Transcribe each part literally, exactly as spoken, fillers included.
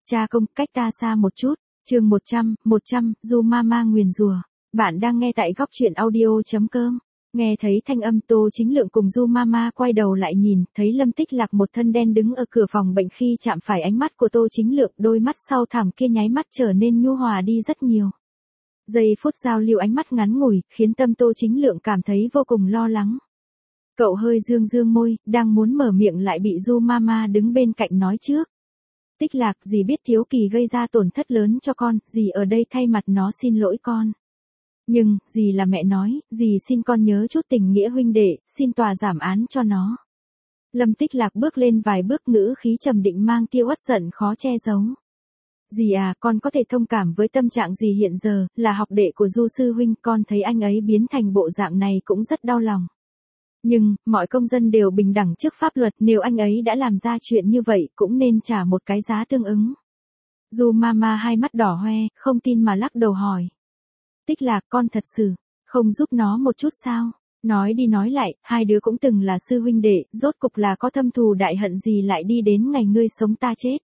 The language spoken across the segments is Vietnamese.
Cha công, cách ta xa một chút. Chương một trăm, một trăm, Du Mama nguyền rủa. Bạn đang nghe tại góc truyện audio chấm com. Nghe thấy thanh âm, Tô Chính Lượng cùng Du Mama quay đầu lại nhìn, thấy Lâm Tích Lạc một thân đen đứng ở cửa phòng bệnh, khi chạm phải ánh mắt của Tô Chính Lượng, đôi mắt sâu thẳm kia nháy mắt trở nên nhu hòa đi rất nhiều. Giây phút giao lưu ánh mắt ngắn ngủi, khiến tâm Tô Chính Lượng cảm thấy vô cùng lo lắng. Cậu hơi dương dương môi, đang muốn mở miệng lại bị Du Mama đứng bên cạnh nói trước. Tích Lạc, dì biết Thiếu Kỳ gây ra tổn thất lớn cho con, dì ở đây thay mặt nó xin lỗi con. Nhưng, dì là mẹ nói, dì xin con nhớ chút tình nghĩa huynh đệ, xin tòa giảm án cho nó. Lâm Tích Lạc bước lên vài bước, ngữ khí trầm định mang tia uất giận khó che giấu. Dì à, con có thể thông cảm với tâm trạng dì hiện giờ, là học đệ của Du sư huynh, con thấy anh ấy biến thành bộ dạng này cũng rất đau lòng. Nhưng, mọi công dân đều bình đẳng trước pháp luật, nếu anh ấy đã làm ra chuyện như vậy, cũng nên trả một cái giá tương ứng. Du Mama hai mắt đỏ hoe, không tin mà lắc đầu hỏi. Tích Lạc, con thật sự không giúp nó một chút sao? Nói đi nói lại, hai đứa cũng từng là sư huynh đệ, rốt cục là có thâm thù đại hận gì lại đi đến ngày ngươi sống ta chết.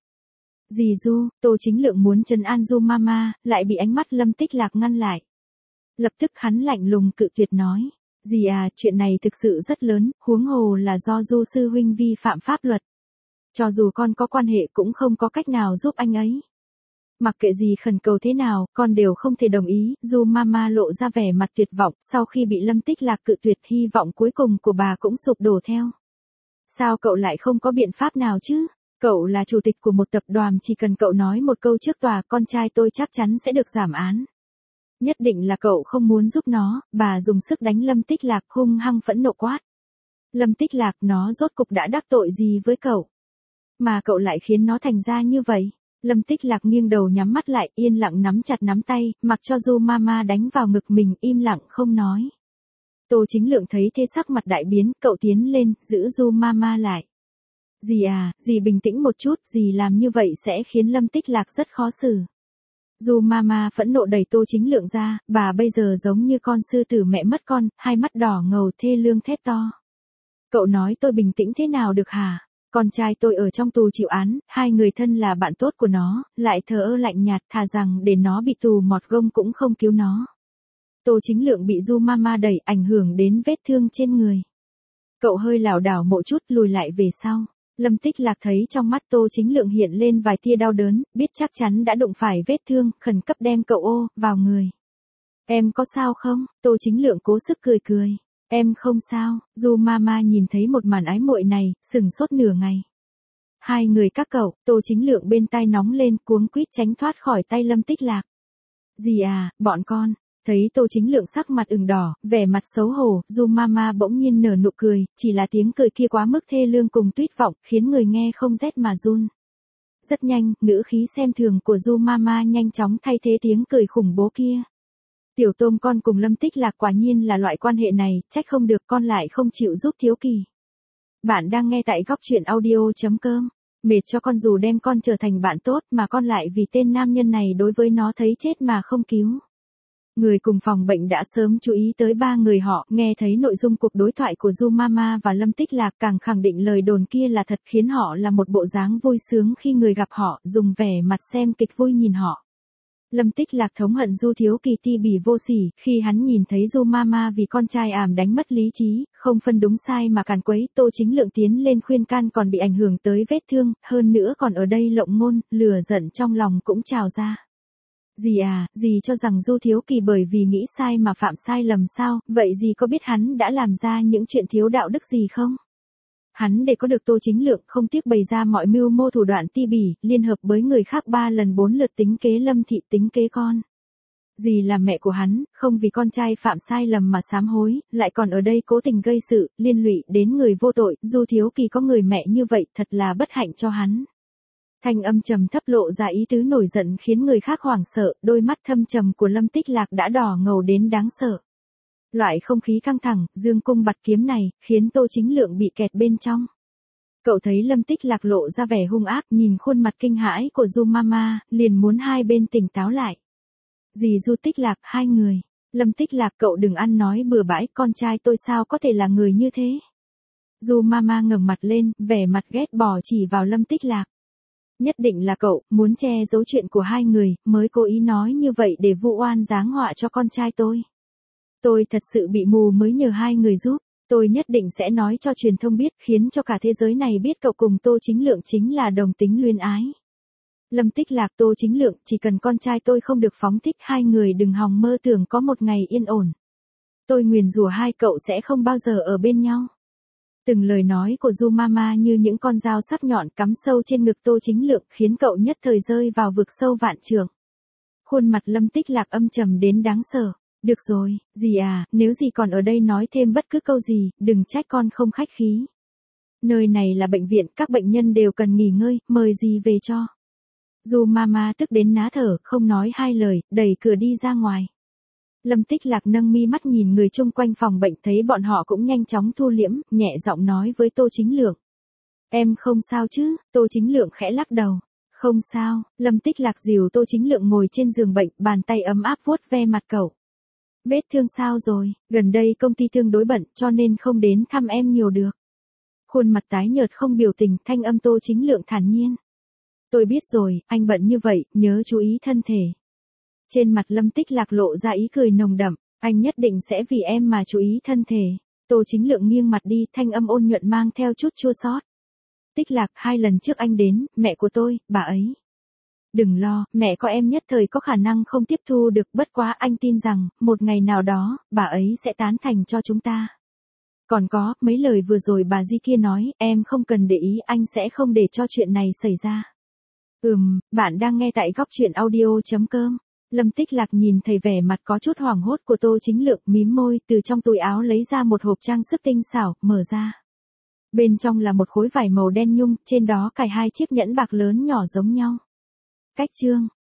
Dì Du, Tô Chính Lượng muốn trấn an Du Mama, lại bị ánh mắt Lâm Tích Lạc ngăn lại. Lập tức hắn lạnh lùng cự tuyệt nói. Dì à, chuyện này thực sự rất lớn, huống hồ là do Du sư huynh vi phạm pháp luật. Cho dù con có quan hệ cũng không có cách nào giúp anh ấy. Mặc kệ gì khẩn cầu thế nào, con đều không thể đồng ý. Du Mama lộ ra vẻ mặt tuyệt vọng, sau khi bị Lâm Tích Lạc cự tuyệt, hy vọng cuối cùng của bà cũng sụp đổ theo. Sao cậu lại không có biện pháp nào chứ? Cậu là chủ tịch của một tập đoàn, chỉ cần cậu nói một câu trước tòa, con trai tôi chắc chắn sẽ được giảm án. Nhất định là cậu không muốn giúp nó. Bà dùng sức đánh Lâm Tích Lạc, hung hăng phẫn nộ quát. Lâm Tích Lạc, nó rốt cục đã đắc tội gì với cậu? Mà cậu lại khiến nó thành ra như vậy? Lâm Tích Lạc nghiêng đầu nhắm mắt lại, yên lặng nắm chặt nắm tay, mặc cho Du Mama đánh vào ngực mình, im lặng không nói. Tô Chính Lượng thấy thế sắc mặt đại biến, cậu tiến lên, giữ Du Mama lại. Dì à, dì bình tĩnh một chút, dì làm như vậy sẽ khiến Lâm Tích Lạc rất khó xử. Du Mama phẫn nộ đẩy Tô Chính Lượng ra, bà bây giờ giống như con sư tử mẹ mất con, hai mắt đỏ ngầu thê lương thét to. Cậu nói tôi bình tĩnh thế nào được hả? Con trai tôi ở trong tù chịu án, hai người thân là bạn tốt của nó, lại thờ ơ lạnh nhạt, thà rằng để nó bị tù mọt gông cũng không cứu nó. Tô Chính Lượng bị Du Mama đẩy, ảnh hưởng đến vết thương trên người. Cậu hơi lảo đảo một chút, lùi lại về sau. Lâm Tích Lạc thấy trong mắt Tô Chính Lượng hiện lên vài tia đau đớn, biết chắc chắn đã đụng phải vết thương, khẩn cấp đem cậu ô vào người. Em có sao không? Tô Chính Lượng cố sức cười cười. Em không sao. Du Mama nhìn thấy một màn ái muội này, sừng sốt nửa ngày. Hai người các cậu, Tô Chính Lượng bên tai nóng lên, cuống quýt tránh thoát khỏi tay Lâm Tích Lạc. Dì à, bọn con. Thấy Tô Chính Lượng sắc mặt ửng đỏ, vẻ mặt xấu hổ, Du Mama bỗng nhiên nở nụ cười, chỉ là tiếng cười kia quá mức thê lương cùng tuyệt vọng, khiến người nghe không rét mà run. Rất nhanh, ngữ khí xem thường của Du Mama nhanh chóng thay thế tiếng cười khủng bố kia. Tiểu Tôm con cùng Lâm Tích Lạc quả nhiên là loại quan hệ này, trách không được con lại không chịu giúp Thiếu Kỳ. Bạn đang nghe tại góc truyện audio chấm com. Mệt cho con dù đem con trở thành bạn tốt mà con lại vì tên nam nhân này đối với nó thấy chết mà không cứu. Người cùng phòng bệnh đã sớm chú ý tới ba người họ, nghe thấy nội dung cuộc đối thoại của Du Mama và Lâm Tích Lạc càng khẳng định lời đồn kia là thật, khiến họ là một bộ dáng vui sướng khi người gặp họ, dùng vẻ mặt xem kịch vui nhìn họ. Lâm Tích Lạc thống hận Du Thiếu Kỳ ti bỉ vô sỉ, khi hắn nhìn thấy Du Mama vì con trai ảm đánh mất lý trí, không phân đúng sai mà càn quấy, Tô Chính Lượng tiến lên khuyên can còn bị ảnh hưởng tới vết thương, hơn nữa còn ở đây lộng ngôn, lửa giận trong lòng cũng trào ra. Dì à, dì cho rằng Du Thiếu Kỳ bởi vì nghĩ sai mà phạm sai lầm sao, vậy dì có biết hắn đã làm ra những chuyện thiếu đạo đức gì không? Hắn để có được Tô Chính Lượng không tiếc bày ra mọi mưu mô thủ đoạn ti bỉ, liên hợp với người khác ba lần bốn lượt tính kế Lâm thị, tính kế con. Dì là mẹ của hắn, không vì con trai phạm sai lầm mà sám hối, lại còn ở đây cố tình gây sự, liên lụy đến người vô tội, Du Thiếu Kỳ có người mẹ như vậy thật là bất hạnh cho hắn. Thanh âm trầm thấp lộ ra ý tứ nổi giận khiến người khác hoảng sợ, đôi mắt thâm trầm của Lâm Tích Lạc đã đỏ ngầu đến đáng sợ. Loại không khí căng thẳng, dương cung bạt kiếm này, khiến Tô Chính Lượng bị kẹt bên trong. Cậu thấy Lâm Tích Lạc lộ ra vẻ hung ác, nhìn khuôn mặt kinh hãi của Du Mama, liền muốn hai bên tỉnh táo lại. Dì Du Tích Lạc, hai người. Lâm Tích Lạc, cậu đừng ăn nói bừa bãi, con trai tôi sao có thể là người như thế. Du Mama ngẩng mặt lên, vẻ mặt ghét bỏ chỉ vào Lâm Tích Lạc. Nhất định là cậu, muốn che giấu chuyện của hai người, mới cố ý nói như vậy để vu oan giáng họa cho con trai tôi. Tôi thật sự bị mù mới nhờ hai người giúp. Tôi nhất định sẽ nói cho truyền thông biết, khiến cho cả thế giới này biết cậu cùng Tô Chính Lượng chính là đồng tính luyến ái. Lâm Tích Lạc, Tô Chính Lượng, chỉ cần con trai tôi không được phóng thích, hai người đừng hòng mơ tưởng có một ngày yên ổn. Tôi nguyền rủa hai cậu sẽ không bao giờ ở bên nhau. Từng lời nói của Du Mama như những con dao sắc nhọn cắm sâu trên ngực Tô Chính Lượng, khiến cậu nhất thời rơi vào vực sâu vạn trượng. Khuôn mặt Lâm Tích Lạc âm trầm đến đáng sợ. Được rồi, dì à, nếu dì còn ở đây nói thêm bất cứ câu gì, đừng trách con không khách khí. Nơi này là bệnh viện, các bệnh nhân đều cần nghỉ ngơi, mời dì về cho. Du Mama tức đến ná thở, không nói hai lời, đẩy cửa đi ra ngoài. Lâm Tích Lạc nâng mi mắt nhìn người chung quanh phòng bệnh, thấy bọn họ cũng nhanh chóng thu liễm, nhẹ giọng nói với Tô Chính Lượng. Em không sao chứ? Tô Chính Lượng khẽ lắc đầu. Không sao. Lâm Tích Lạc dìu Tô Chính Lượng ngồi trên giường bệnh, bàn tay ấm áp vuốt ve mặt cậu. Vết thương sao rồi? Gần đây công ty tương đối bận, cho nên không đến thăm em nhiều được. Khuôn mặt tái nhợt không biểu tình, thanh âm Tô Chính Lượng thản nhiên. Tôi biết rồi, anh bận như vậy, nhớ chú ý thân thể. Trên mặt Lâm Tích Lạc lộ ra ý cười nồng đậm, anh nhất định sẽ vì em mà chú ý thân thể. Tô Chính Lượng nghiêng mặt đi, thanh âm ôn nhuận mang theo chút chua xót. Tích Lạc, hai lần trước anh đến, mẹ của tôi, bà ấy. Đừng lo, mẹ có em nhất thời có khả năng không tiếp thu được, bất quá anh tin rằng, một ngày nào đó, bà ấy sẽ tán thành cho chúng ta. Còn có, mấy lời vừa rồi bà Di kia nói, em không cần để ý, anh sẽ không để cho chuyện này xảy ra. Ừm, bạn đang nghe tại góc truyện audio chấm com. Lâm Tích Lạc nhìn thấy vẻ mặt có chút hoảng hốt của Tô Chính Lượng, mím môi, từ trong túi áo lấy ra một hộp trang sức tinh xảo, mở ra. Bên trong là một khối vải màu đen nhung, trên đó cài hai chiếc nhẫn bạc lớn nhỏ giống nhau. Cách chương,